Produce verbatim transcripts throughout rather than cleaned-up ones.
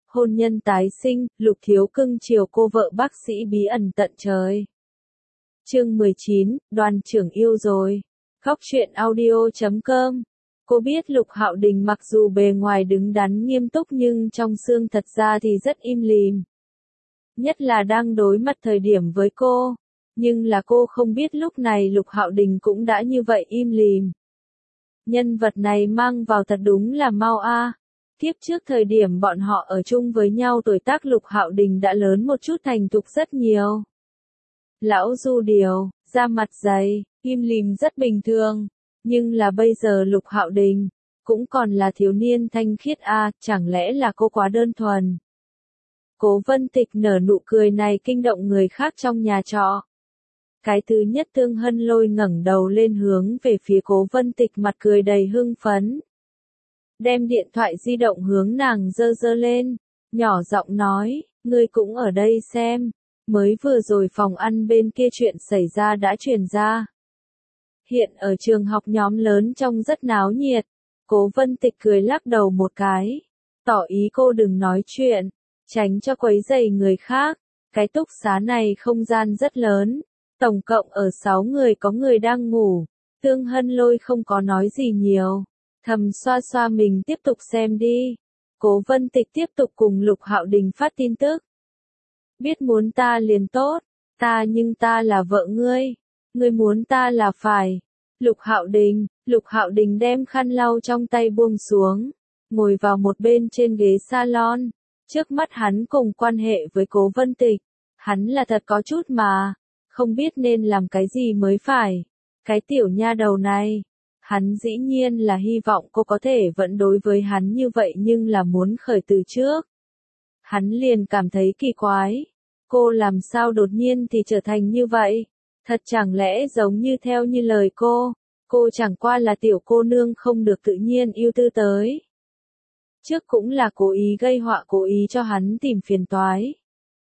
hôn nhân tái sinh, Lục Thiếu cưng chiều cô vợ bác sĩ bí ẩn tận trời. Chương mười chín, Đoàn trưởng yêu rồi. Góc truyện audio chấm com. Cô biết Lục Hạo Đình mặc dù bề ngoài đứng đắn nghiêm túc nhưng trong xương thật ra thì rất im lìm. Nhất là đang đối mặt thời điểm với cô. Nhưng là cô không biết lúc này Lục Hạo Đình cũng đã như vậy im lìm. Nhân vật này mang vào thật đúng là mau a. Kiếp trước thời điểm bọn họ ở chung với nhau tuổi tác Lục Hạo Đình đã lớn một chút thành thục rất nhiều. Lão du điều, da mặt dày, im lìm rất bình thường. Nhưng là bây giờ Lục Hạo Đình, cũng còn là thiếu niên thanh khiết a, chẳng lẽ là cô quá đơn thuần. Cố Vân Tịch nở nụ cười này kinh động người khác trong nhà trọ. Cái thứ nhất Tương Hân Lôi ngẩng đầu lên hướng về phía Cố Vân Tịch mặt cười đầy hưng phấn. Đem điện thoại di động hướng nàng giơ giơ lên, nhỏ giọng nói, ngươi cũng ở đây xem, mới vừa rồi phòng ăn bên kia chuyện xảy ra đã truyền ra. Hiện ở trường học nhóm lớn trông rất náo nhiệt, Cố Vân Tịch cười lắc đầu một cái, tỏ ý cô đừng nói chuyện, tránh cho quấy rầy người khác, cái túc xá này không gian rất lớn, tổng cộng ở sáu người có người đang ngủ, Tương Hân Lôi không có nói gì nhiều. Thầm xoa xoa mình tiếp tục xem đi. Cố Vân Tịch tiếp tục cùng Lục Hạo Đình phát tin tức. Biết muốn ta liền tốt, ta nhưng ta là vợ ngươi, ngươi muốn ta là phải. Lục Hạo Đình, Lục Hạo Đình đem khăn lau trong tay buông xuống, ngồi vào một bên trên ghế salon. Trước mắt hắn cùng quan hệ với Cố Vân Tịch, hắn là thật có chút mà, không biết nên làm cái gì mới phải. Cái tiểu nha đầu này. Hắn dĩ nhiên là hy vọng cô có thể vẫn đối với hắn như vậy nhưng là muốn khởi từ trước. Hắn liền cảm thấy kỳ quái. Cô làm sao đột nhiên thì trở thành như vậy? Thật chẳng lẽ giống như theo như lời cô, cô chẳng qua là tiểu cô nương không được tự nhiên yêu tư tới. Trước cũng là cố ý gây họa cố ý cho hắn tìm phiền toái.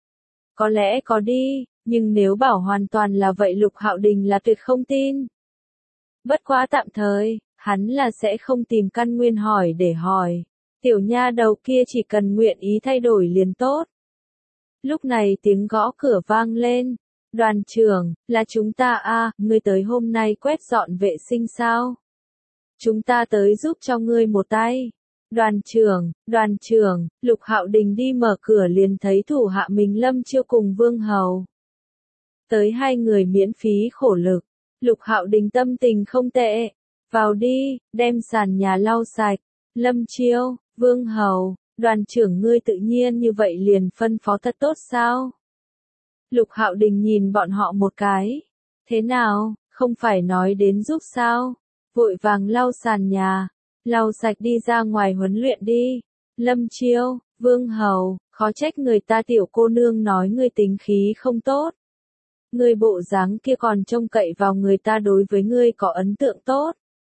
Có lẽ có đi, nhưng nếu bảo hoàn toàn là vậy Lục Hạo Đình là tuyệt không tin. Bất quá tạm thời, hắn là sẽ không tìm căn nguyên hỏi để hỏi. Tiểu nha đầu kia chỉ cần nguyện ý thay đổi liền tốt. Lúc này tiếng gõ cửa vang lên. Đoàn trưởng, là chúng ta a, ngươi tới hôm nay quét dọn vệ sinh sao? Chúng ta tới giúp cho ngươi một tay. Đoàn trưởng, đoàn trưởng, Lục Hạo Đình đi mở cửa liền thấy thủ hạ mình Lâm Chiêu cùng Vương Hầu. Tới hai người miễn phí khổ lực. Lục Hạo Đình tâm tình không tệ, vào đi, đem sàn nhà lau sạch. Lâm Chiêu, Vương Hầu, đoàn trưởng ngươi tự nhiên như vậy liền phân phó thật tốt sao? Lục Hạo Đình nhìn bọn họ một cái, thế nào, không phải nói đến giúp sao? Vội vàng lau sàn nhà, lau sạch đi ra ngoài huấn luyện đi. Lâm Chiêu, Vương Hầu, khó trách người ta tiểu cô nương nói ngươi tính khí không tốt. Ngươi bộ dáng kia còn trông cậy vào người ta đối với ngươi có ấn tượng tốt.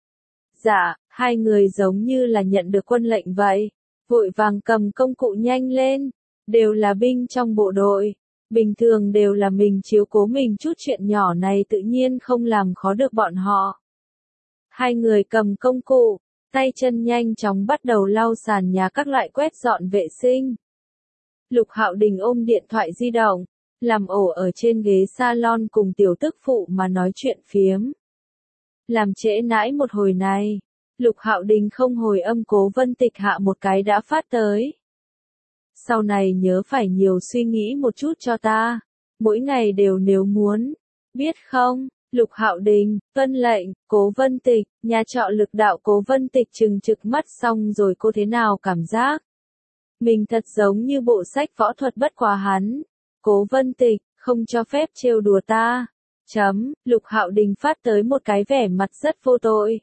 Dạ, hai người giống như là nhận được quân lệnh vậy, vội vàng cầm công cụ nhanh lên, đều là binh trong bộ đội, bình thường đều là mình chiếu cố mình chút chuyện nhỏ này tự nhiên không làm khó được bọn họ. Hai người cầm công cụ, tay chân nhanh chóng bắt đầu lau sàn nhà các loại quét dọn vệ sinh. Lục Hạo Đình ôm điện thoại di động, làm ổ ở trên ghế salon cùng tiểu tức phụ mà nói chuyện phiếm. Làm trễ nãi một hồi này, Lục Hạo Đình không hồi âm Cố Vân Tịch hạ một cái đã phát tới. Sau này nhớ phải nhiều suy nghĩ một chút cho ta, mỗi ngày đều nếu muốn, biết không? Lục Hạo Đình, tuân lệnh, Cố Vân Tịch, nhà trọ Lực Đạo. Cố Vân Tịch trừng trực mắt xong rồi cô thế nào cảm giác? Mình thật giống như bộ sách võ thuật bất quá hắn. Cố Vân Tịch, không cho phép trêu đùa ta. Chấm, Lục Hạo Đình phát tới một cái vẻ mặt rất vô tội.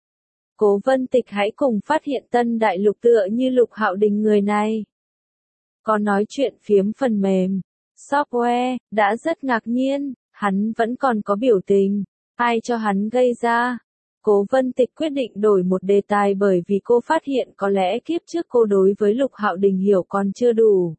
Cố Vân Tịch hãy cùng phát hiện tân đại lục tựa như Lục Hạo Đình người này. Có nói chuyện phiếm phần mềm, software, đã rất ngạc nhiên, hắn vẫn còn có biểu tình, ai cho hắn gây ra. Cố Vân Tịch quyết định đổi một đề tài bởi vì cô phát hiện có lẽ kiếp trước cô đối với Lục Hạo Đình hiểu còn chưa đủ.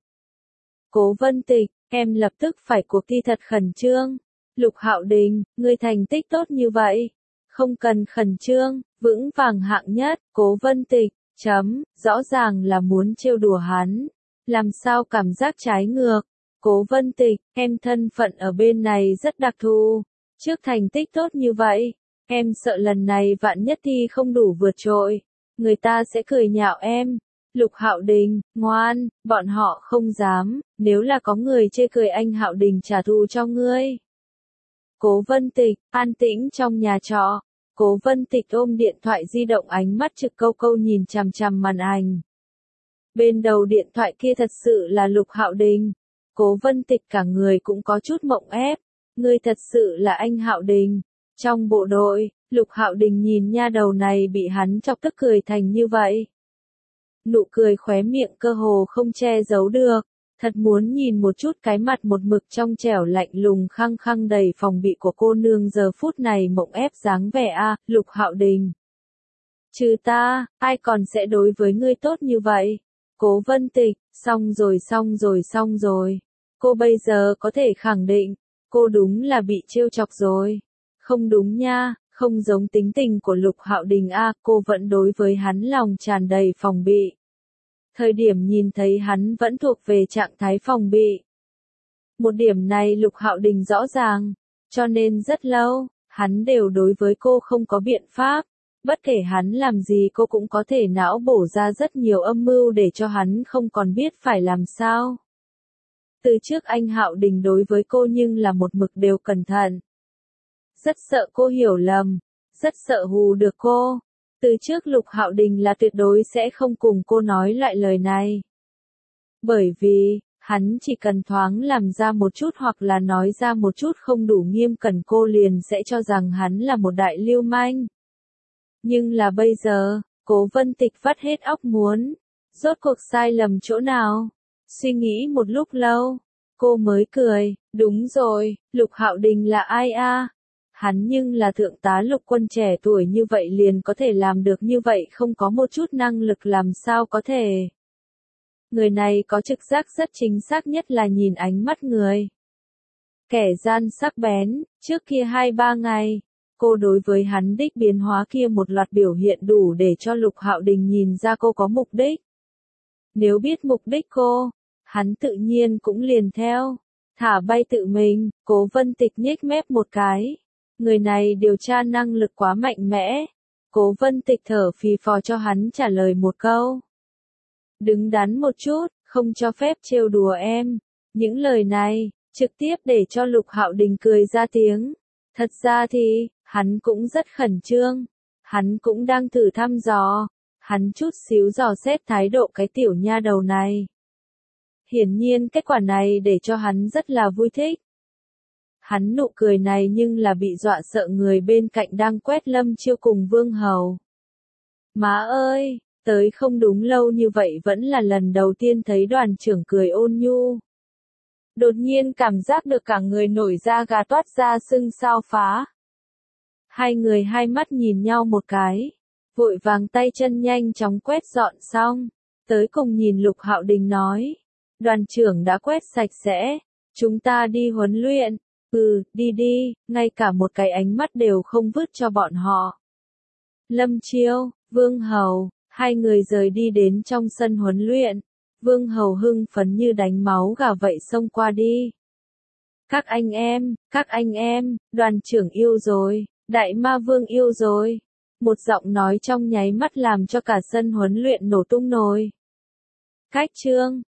Cố Vân Tịch, em lập tức phải cuộc thi thật khẩn trương. Lục Hạo Đình, ngươi thành tích tốt như vậy, không cần khẩn trương, vững vàng hạng nhất. Cố Vân Tịch, chấm, rõ ràng là muốn trêu đùa hắn. Làm sao cảm giác trái ngược? Cố Vân Tịch, em thân phận ở bên này rất đặc thù. Trước thành tích tốt như vậy, em sợ lần này vạn nhất thi không đủ vượt trội. Người ta sẽ cười nhạo em. Lục Hạo Đình, ngoan, bọn họ không dám, nếu là có người chê cười anh Hạo Đình trả thù cho ngươi. Cố Vân Tịch, an tĩnh trong nhà trọ. Cố Vân Tịch ôm điện thoại di động, ánh mắt trực câu câu nhìn chằm chằm màn ảnh. Bên đầu điện thoại kia thật sự là Lục Hạo Đình. Cố Vân Tịch cả người cũng có chút mộng ép. Ngươi thật sự là anh Hạo Đình. Trong bộ đội, Lục Hạo Đình nhìn nha đầu này bị hắn chọc tức cười thành như vậy. Nụ cười khóe miệng cơ hồ không che giấu được. Thật muốn nhìn một chút cái mặt một mực trong trẻo lạnh lùng khăng khăng đầy phòng bị của cô nương giờ phút này mộng ép dáng vẻ a, Lục Hạo Đình. Trừ ta, ai còn sẽ đối với ngươi tốt như vậy? Cố Vân Tịch, xong rồi xong rồi xong rồi. Cô bây giờ có thể khẳng định, cô đúng là bị trêu chọc rồi. Không đúng nha, không giống tính tình của Lục Hạo Đình a, cô vẫn đối với hắn lòng tràn đầy phòng bị. Thời điểm nhìn thấy hắn vẫn thuộc về trạng thái phòng bị. Một điểm này Lục Hạo Đình rõ ràng, cho nên rất lâu, hắn đều đối với cô không có biện pháp. Bất kể hắn làm gì cô cũng có thể não bổ ra rất nhiều âm mưu để cho hắn không còn biết phải làm sao. Từ trước anh Hạo Đình đối với cô nhưng là một mực đều cẩn thận. Rất sợ cô hiểu lầm, rất sợ hù được cô. Từ trước Lục Hạo Đình là tuyệt đối sẽ không cùng cô nói loại lời này. Bởi vì, hắn chỉ cần thoáng làm ra một chút hoặc là nói ra một chút không đủ nghiêm cẩn cô liền sẽ cho rằng hắn là một đại lưu manh. Nhưng là bây giờ, Cố Vân Tịch vắt hết óc muốn. Rốt cuộc sai lầm chỗ nào? Suy nghĩ một lúc lâu, cô mới cười, đúng rồi, Lục Hạo Đình là ai a? Hắn nhưng là thượng tá lục quân trẻ tuổi như vậy liền có thể làm được như vậy, không có một chút năng lực làm sao có thể. Người này có trực giác rất chính xác, nhất là nhìn ánh mắt người. Kẻ gian sắc bén, trước kia hai ba ngày, cô đối với hắn đích biến hóa kia một loạt biểu hiện đủ để cho Lục Hạo Đình nhìn ra cô có mục đích. Nếu biết mục đích cô, hắn tự nhiên cũng liền theo. Thả bay tự mình, Cố Vân Tịch nhếch mép một cái. Người này điều tra năng lực quá mạnh mẽ. Cố Vân Tịch thở phì phò cho hắn trả lời một câu. Đứng đắn một chút, không cho phép trêu đùa em. Những lời này, trực tiếp để cho Lục Hạo Đình cười ra tiếng. Thật ra thì, hắn cũng rất khẩn trương. Hắn cũng đang thử thăm dò. Hắn chút xíu dò xét thái độ cái tiểu nha đầu này. Hiển nhiên kết quả này để cho hắn rất là vui thích. Hắn nụ cười này nhưng là bị dọa sợ người bên cạnh đang quét Lâm Chiêu cùng Vương Hầu. Má ơi, tới không đúng lâu như vậy vẫn là lần đầu tiên thấy đoàn trưởng cười ôn nhu. Đột nhiên cảm giác được cả người nổi da gà toát ra sưng sao phá. Hai người hai mắt nhìn nhau một cái, vội vàng tay chân nhanh chóng quét dọn xong, tới cùng nhìn Lục Hạo Đình nói. Đoàn trưởng đã quét sạch sẽ, chúng ta đi huấn luyện. Ừ, đi đi, ngay cả một cái ánh mắt đều không vứt cho bọn họ. Lâm Chiêu, Vương Hầu, hai người rời đi đến trong sân huấn luyện. Vương Hầu hưng phấn như đánh máu gà vậy xông qua đi. Các anh em, các anh em, đoàn trưởng yêu rồi, đại ma vương yêu rồi. Một giọng nói trong nháy mắt làm cho cả sân huấn luyện nổ tung nồi. Cách chương